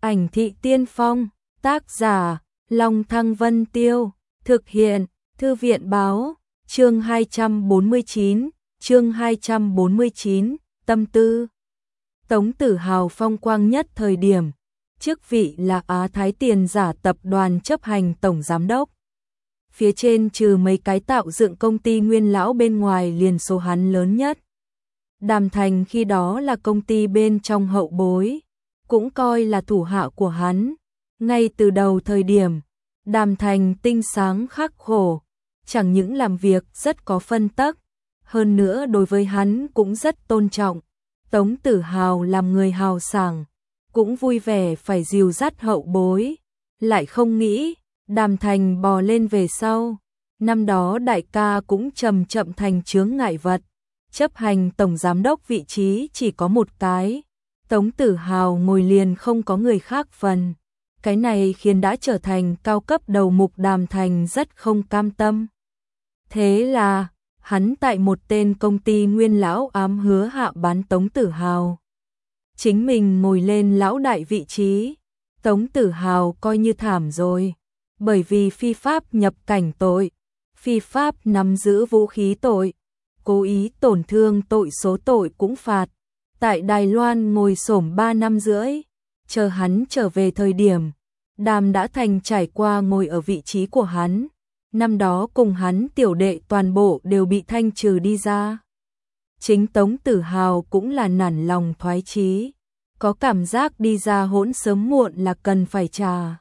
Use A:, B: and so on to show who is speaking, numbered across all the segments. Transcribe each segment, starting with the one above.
A: Ảnh thị tiên phong, tác giả, Long Thăng Vân Tiêu, thực hiện, Thư viện báo, chương 249, tâm tư. Tống Tử Hào phong quang nhất thời điểm, chức vị là Á Thái Tiền Giả tập đoàn chấp hành tổng giám đốc. Phía trên trừ mấy cái tạo dựng công ty nguyên lão bên ngoài liền số hắn lớn nhất. Đàm Thành khi đó là công ty bên trong hậu bối, cũng coi là thủ hạ của hắn. Ngay từ đầu thời điểm, Đàm Thành tinh sáng khắc khổ, chẳng những làm việc rất có phân tắc, hơn nữa đối với hắn cũng rất tôn trọng. Tống Tử Hào làm người hào sảng, cũng vui vẻ phải dìu dắt hậu bối, lại không nghĩ, Đàm Thành bò lên về sau. Năm đó đại ca cũng chậm chậm thành chướng ngại vật, chấp hành tổng giám đốc vị trí chỉ có một cái, Tống Tử Hào ngồi liền không có người khác phần. Cái này khiến đã trở thành cao cấp đầu mục Đàm Thành rất không cam tâm. Thế là, hắn tại một tên công ty nguyên lão ám hứa hạ bán Tống Tử Hào. Chính mình ngồi lên lão đại vị trí, Tống Tử Hào coi như thảm rồi, bởi vì phi pháp nhập cảnh tội, phi pháp nắm giữ vũ khí tội, cố ý tổn thương tội số tội cũng phạt. Tại Đài Loan ngồi xổm 3 năm rưỡi, chờ hắn trở về thời điểm, Đàm đã thành trải qua ngồi ở vị trí của hắn. Năm đó cùng hắn tiểu đệ toàn bộ đều bị thanh trừ đi ra. Chính Tống Tử Hào cũng là nản lòng thoái chí, có cảm giác đi ra hỗn sớm muộn là cần phải trả.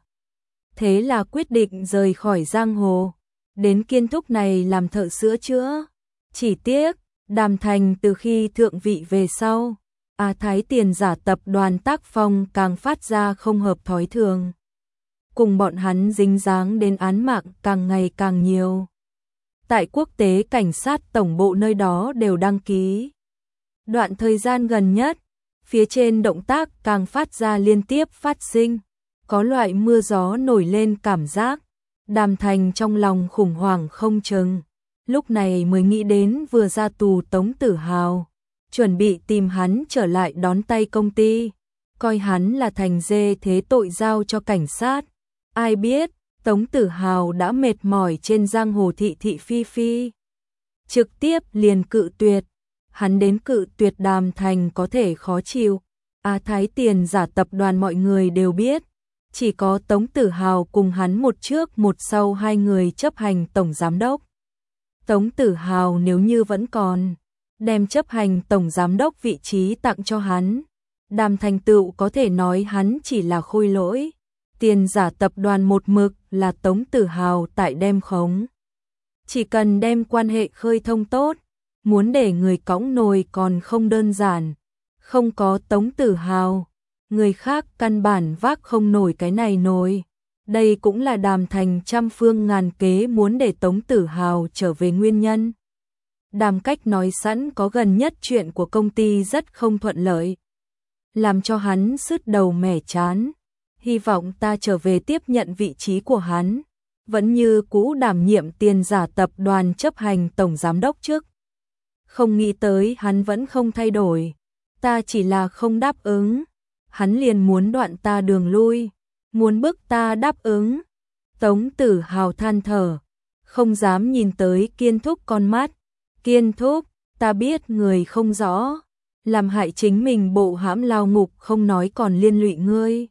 A: Thế là quyết định rời khỏi giang hồ, đến Kiên Thúc này làm thợ sữa chữa. Chỉ tiếc, Đàm Thành từ khi thượng vị về sau, Á Thái Tiền Giả tập đoàn tác phong càng phát ra không hợp thói thường. Cùng bọn hắn dính dáng đến án mạng càng ngày càng nhiều. Tại quốc tế cảnh sát tổng bộ nơi đó đều đăng ký. Đoạn thời gian gần nhất, phía trên động tác càng phát ra liên tiếp phát sinh, có loại mưa gió nổi lên cảm giác. Đàm Thành trong lòng khủng hoảng không chừng, lúc này mới nghĩ đến vừa ra tù Tống Tử Hào, chuẩn bị tìm hắn trở lại đón tay công ty, coi hắn là thành dê thế tội giao cho cảnh sát. Ai biết, Tống Tử Hào đã mệt mỏi trên giang hồ thị thị phi phi, trực tiếp liền cự tuyệt. Hắn đến cự tuyệt Đàm Thành có thể khó chịu. Á Thái Tiền Giả tập đoàn mọi người đều biết, chỉ có Tống Tử Hào cùng hắn một trước một sau hai người chấp hành tổng giám đốc. Tống Tử Hào nếu như vẫn còn, đem chấp hành tổng giám đốc vị trí tặng cho hắn, Đàm Thành tựu có thể nói hắn chỉ là khôi lỗi. Tiền Giả tập đoàn một mực là Tống Tử Hào tại đem khống. Chỉ cần đem quan hệ khơi thông tốt, muốn để người cõng nồi còn không đơn giản. Không có Tống Tử Hào, người khác căn bản vác không nổi cái này nồi. Đây cũng là Đàm Thành trăm phương ngàn kế muốn để Tống Tử Hào trở về nguyên nhân. Đàm Cách nói sẵn có gần nhất chuyện của công ty rất không thuận lợi, làm cho hắn sứt đầu mẻ chán. Hy vọng ta trở về tiếp nhận vị trí của hắn, vẫn như cũ đảm nhiệm Tiền Giả tập đoàn chấp hành tổng giám đốc trước. Không nghĩ tới hắn vẫn không thay đổi, ta chỉ là không đáp ứng, hắn liền muốn đoạn ta đường lui, muốn bức ta đáp ứng. Tống Tử Hào than thở, không dám nhìn tới Kiên Thúc con mắt. Kiên Thúc, ta biết người không rõ, làm hại chính mình bộ hãm lao ngục không nói còn liên lụy ngươi.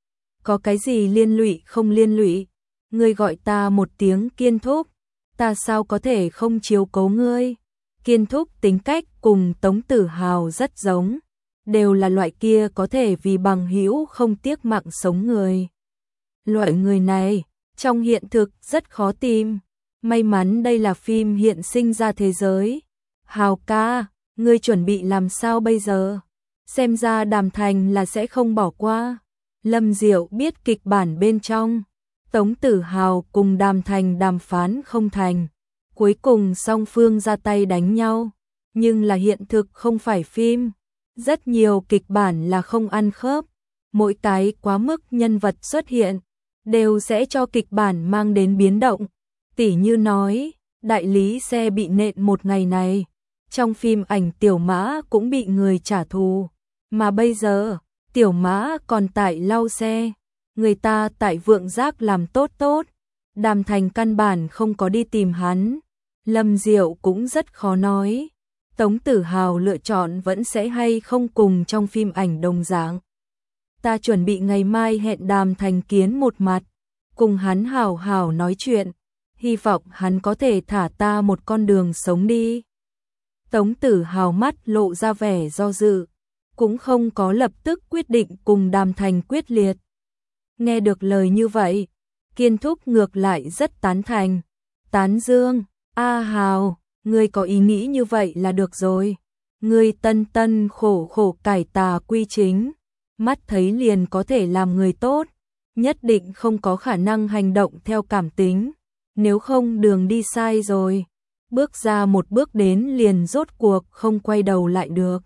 A: Có cái gì liên lụy không liên lụy, ngươi gọi ta một tiếng Kiên Thúc, ta sao có thể không chiếu cố ngươi. Kiên Thúc tính cách cùng Tống Tử Hào rất giống, đều là loại kia có thể vì bằng hữu không tiếc mạng sống người. Loại người này, trong hiện thực rất khó tìm, may mắn đây là phim hiện sinh ra thế giới. Hào ca, ngươi chuẩn bị làm sao bây giờ? Xem ra Đàm Thành là sẽ không bỏ qua. Lâm Diệu biết kịch bản bên trong, Tống Tử Hào cùng Đàm Thành đàm phán không thành, cuối cùng song phương ra tay đánh nhau, nhưng là hiện thực không phải phim, rất nhiều kịch bản là không ăn khớp, mỗi cái quá mức nhân vật xuất hiện, đều sẽ cho kịch bản mang đến biến động. Tỉ như nói, đại lý xe bị nện một ngày này, trong phim ảnh Tiểu Mã cũng bị người trả thù, mà bây giờ Tiểu Mã còn tại lau xe, người ta tại Vượng Giác làm tốt tốt, Đàm Thành căn bản không có đi tìm hắn. Lâm Diệu cũng rất khó nói, Tống Tử Hào lựa chọn vẫn sẽ hay không cùng trong phim ảnh đồng dạng. Ta chuẩn bị ngày mai hẹn Đàm Thành kiến một mặt, cùng hắn hào hào nói chuyện, hy vọng hắn có thể thả ta một con đường sống đi. Tống Tử Hào mắt lộ ra vẻ do dự, cũng không có lập tức quyết định cùng Đàm Thành quyết liệt. Nghe được lời như vậy, Kiên Thúc ngược lại rất tán thành, tán dương, A Hào, ngươi có ý nghĩ như vậy là được rồi. Ngươi tân tân khổ khổ cải tà quy chính, mắt thấy liền có thể làm người tốt, nhất định không có khả năng hành động theo cảm tính, nếu không đường đi sai rồi. Bước ra một bước đến liền rốt cuộc không quay đầu lại được.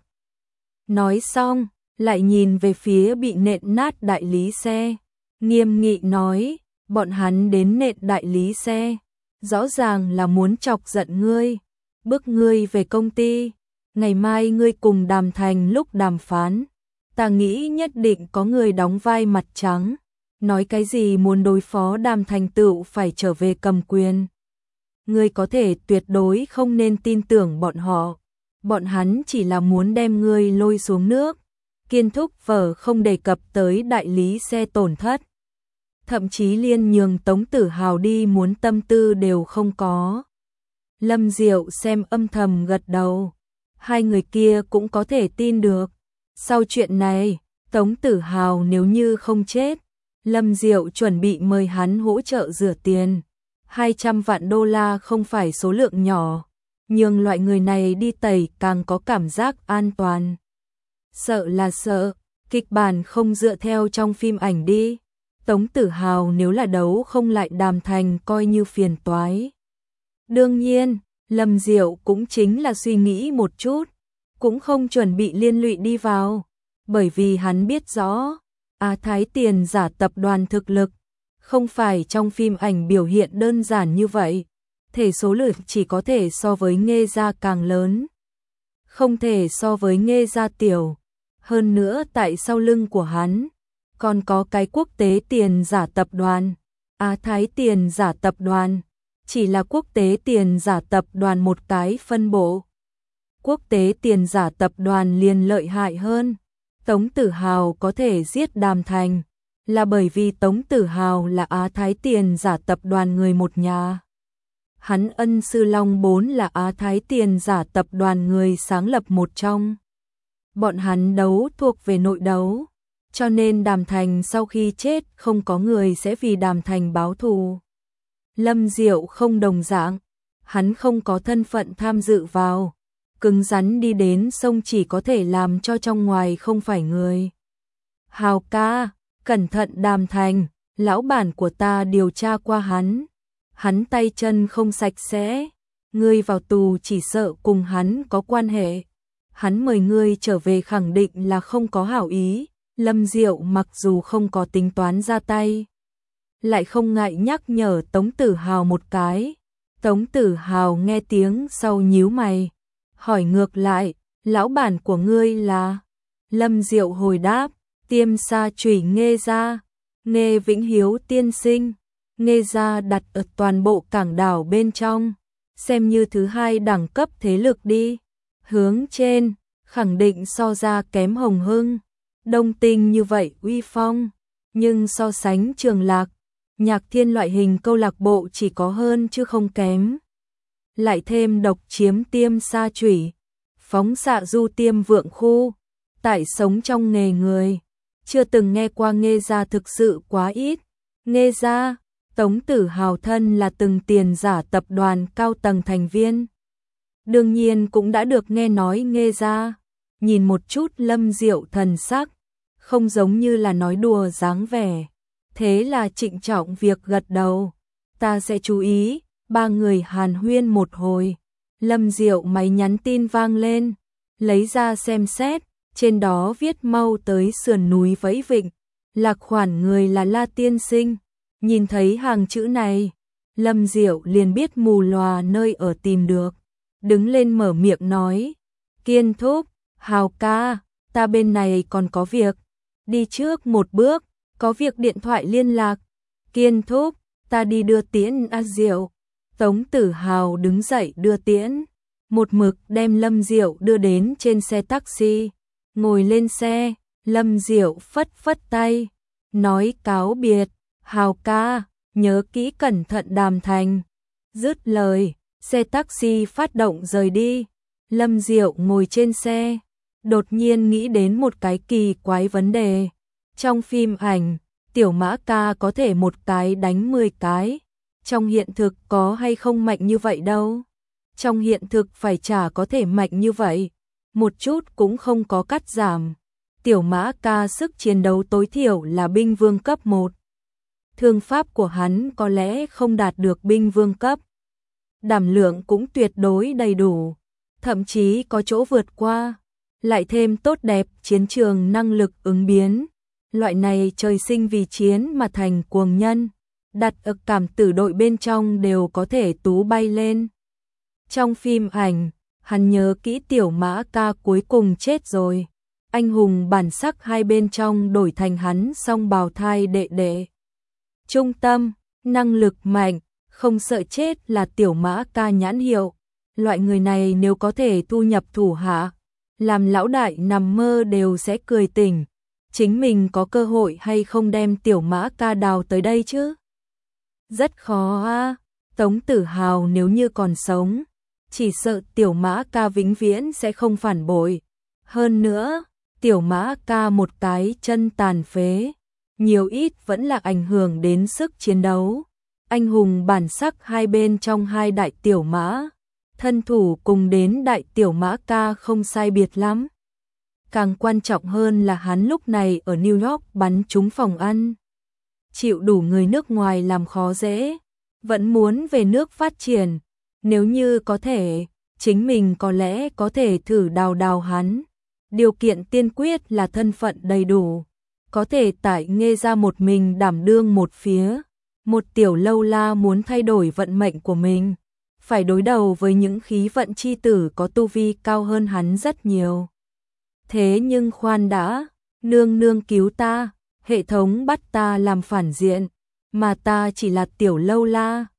A: Nói xong, lại nhìn về phía bị nện nát đại lý xe, nghiêm nghị nói, bọn hắn đến nện đại lý xe, rõ ràng là muốn chọc giận ngươi, bức ngươi về công ty, ngày mai ngươi cùng Đàm Thành lúc đàm phán, ta nghĩ nhất định có người đóng vai mặt trắng, nói cái gì muốn đối phó Đàm Thành tựu phải trở về cầm quyền. Ngươi có thể tuyệt đối không nên tin tưởng bọn họ, bọn hắn chỉ là muốn đem ngươi lôi xuống nước. Kiên Thúc vở không đề cập tới đại lý xe tổn thất, thậm chí liên nhường Tống Tử Hào đi muốn tâm tư đều không có. Lâm Diệu xem âm thầm gật đầu, hai người kia cũng có thể tin được. Sau chuyện này, Tống Tử Hào nếu như không chết, Lâm Diệu chuẩn bị mời hắn hỗ trợ rửa tiền. 200 vạn đô la không phải số lượng nhỏ, nhưng loại người này đi tẩy càng có cảm giác an toàn. Sợ là sợ, kịch bản không dựa theo trong phim ảnh đi. Tống Tử Hào nếu là đấu không lại Đàm Thành coi như phiền toái. Đương nhiên, Lâm Diệu cũng chính là suy nghĩ một chút, cũng không chuẩn bị liên lụy đi vào, bởi vì hắn biết rõ, Á Thái Tiền Giả tập đoàn thực lực, không phải trong phim ảnh biểu hiện đơn giản như vậy, thể số lượng chỉ có thể so với Nghê Gia càng lớn, không thể so với Nghê Gia tiểu, hơn nữa tại sau lưng của hắn, còn có cái quốc tế tiền giả tập đoàn, Á Thái Tiền Giả tập đoàn, chỉ là quốc tế tiền giả tập đoàn một cái phân bộ. Quốc tế tiền giả tập đoàn liền lợi hại hơn, Tống Tử Hào có thể giết Đàm Thành, là bởi vì Tống Tử Hào là Á Thái Tiền Giả tập đoàn người một nhà. Hắn ân sư Long Bốn là Á Thái Tiền Giả tập đoàn người sáng lập một trong. Bọn hắn đấu thuộc về nội đấu, cho nên Đàm Thành sau khi chết không có người sẽ vì Đàm Thành báo thù. Lâm Diệu không đồng dạng, hắn không có thân phận tham dự vào, cứng rắn đi đến sông chỉ có thể làm cho trong ngoài không phải người. Hào ca, cẩn thận Đàm Thành, lão bản của ta điều tra qua hắn tay chân không sạch sẽ, ngươi vào tù chỉ sợ cùng hắn có quan hệ, hắn mời ngươi trở về khẳng định là không có hảo ý. Lâm Diệu mặc dù không có tính toán ra tay, lại không ngại nhắc nhở Tống Tử Hào một cái. Tống Tử Hào nghe tiếng sau nhíu mày, hỏi ngược lại, lão bản của ngươi là? Lâm Diệu hồi đáp, Tiêm Sa Chủy Nghê Gia, Nghê Vĩnh Hiếu tiên sinh. Nghê Gia đặt ở toàn bộ cảng đảo bên trong, xem như thứ hai đẳng cấp thế lực đi. Hướng trên, khẳng định so ra kém Hồng Hưng, Đông Tinh như vậy uy phong, nhưng so sánh Trường Lạc, Nhạc Thiên loại hình câu lạc bộ chỉ có hơn chứ không kém. Lại thêm độc chiếm Tiêm Sa Chủy, phóng xạ du tiêm vượng khu, tại sống trong nghề người, chưa từng nghe qua Nghê Gia thực sự quá ít. Nghê Gia, Tống Tử Hào thân là từng tiền giả tập đoàn cao tầng thành viên, đương nhiên cũng đã được nghe nói Nghê Gia. Nhìn một chút Lâm Diệu thần sắc, không giống như là nói đùa dáng vẻ, thế là trịnh trọng việc gật đầu, ta sẽ chú ý. Ba người hàn huyên một hồi, Lâm Diệu máy nhắn tin vang lên, lấy ra xem xét, trên đó viết mau tới sườn núi Vẫy Vịnh, lạc khoản người là La tiên sinh. Nhìn thấy hàng chữ này, Lâm Diệu liền biết mù lòa nơi ở tìm được, đứng lên mở miệng nói, Kiên Thúc, Hào ca, ta bên này còn có việc, Đi trước một bước, có việc điện thoại liên lạc. Kiên Thúc, ta đi đưa tiễn A Diệu. Tống Tử Hào đứng dậy đưa tiễn, một mực đem Lâm Diệu đưa đến trên xe taxi. Ngồi lên xe, Lâm Diệu phất phất tay, nói cáo biệt, Hào ca, nhớ kỹ cẩn thận đàm thành. Dứt lời, xe taxi phát động rời đi. Lâm Diệu ngồi trên xe, đột nhiên nghĩ đến một cái kỳ quái vấn đề. Trong phim ảnh, Tiểu Mã ca có thể một cái đánh 10 cái. Trong hiện thực có hay không mạnh như vậy đâu. Trong hiện thực phải chả có thể mạnh như vậy. Một chút cũng không có cắt giảm. Tiểu Mã ca sức chiến đấu tối thiểu là binh vương cấp 1. Thương pháp của hắn có lẽ không đạt được binh vương cấp. Đảm lượng cũng tuyệt đối đầy đủ. Thậm chí có chỗ vượt qua. Lại thêm tốt đẹp chiến trường năng lực ứng biến. Loại này trời sinh vì chiến mà thành cuồng nhân. Đặt ở cảm tử đội bên trong đều có thể tú bay lên. Trong phim ảnh, hắn nhớ kỹ Tiểu Mã ca cuối cùng chết rồi. Anh hùng bản sắc hai bên trong đổi thành hắn song bào thai đệ đệ. Trung tâm, năng lực mạnh, không sợ chết là Tiểu Mã ca nhãn hiệu. Loại người này nếu có thể thu nhập thủ hạ, làm lão đại nằm mơ đều sẽ cười tỉnh. Chính mình có cơ hội hay không đem Tiểu Mã ca đào tới đây chứ? Rất khó a. Tống Tử Hào nếu như còn sống, chỉ sợ Tiểu Mã ca vĩnh viễn sẽ không phản bội. Hơn nữa, Tiểu Mã ca một cái chân tàn phế, nhiều ít vẫn là ảnh hưởng đến sức chiến đấu. Anh hùng bản sắc hai bên trong hai đại Tiểu Mã, thân thủ cùng đến đại Tiểu Mã ca không sai biệt lắm. Càng quan trọng hơn là hắn lúc này ở New York bắn trúng phòng ăn. Chịu đủ người nước ngoài làm khó dễ, vẫn muốn về nước phát triển. Nếu như có thể, chính mình có lẽ có thể thử đào hắn. Điều kiện tiên quyết là thân phận đầy đủ. Có thể tại Nghê ra một mình đảm đương một phía. Một tiểu lâu la muốn thay đổi vận mệnh của mình, phải đối đầu với những khí vận chi tử có tu vi cao hơn hắn rất nhiều. Thế nhưng khoan đã, nương nương cứu ta, hệ thống bắt ta làm phản diện, mà ta chỉ là tiểu lâu la,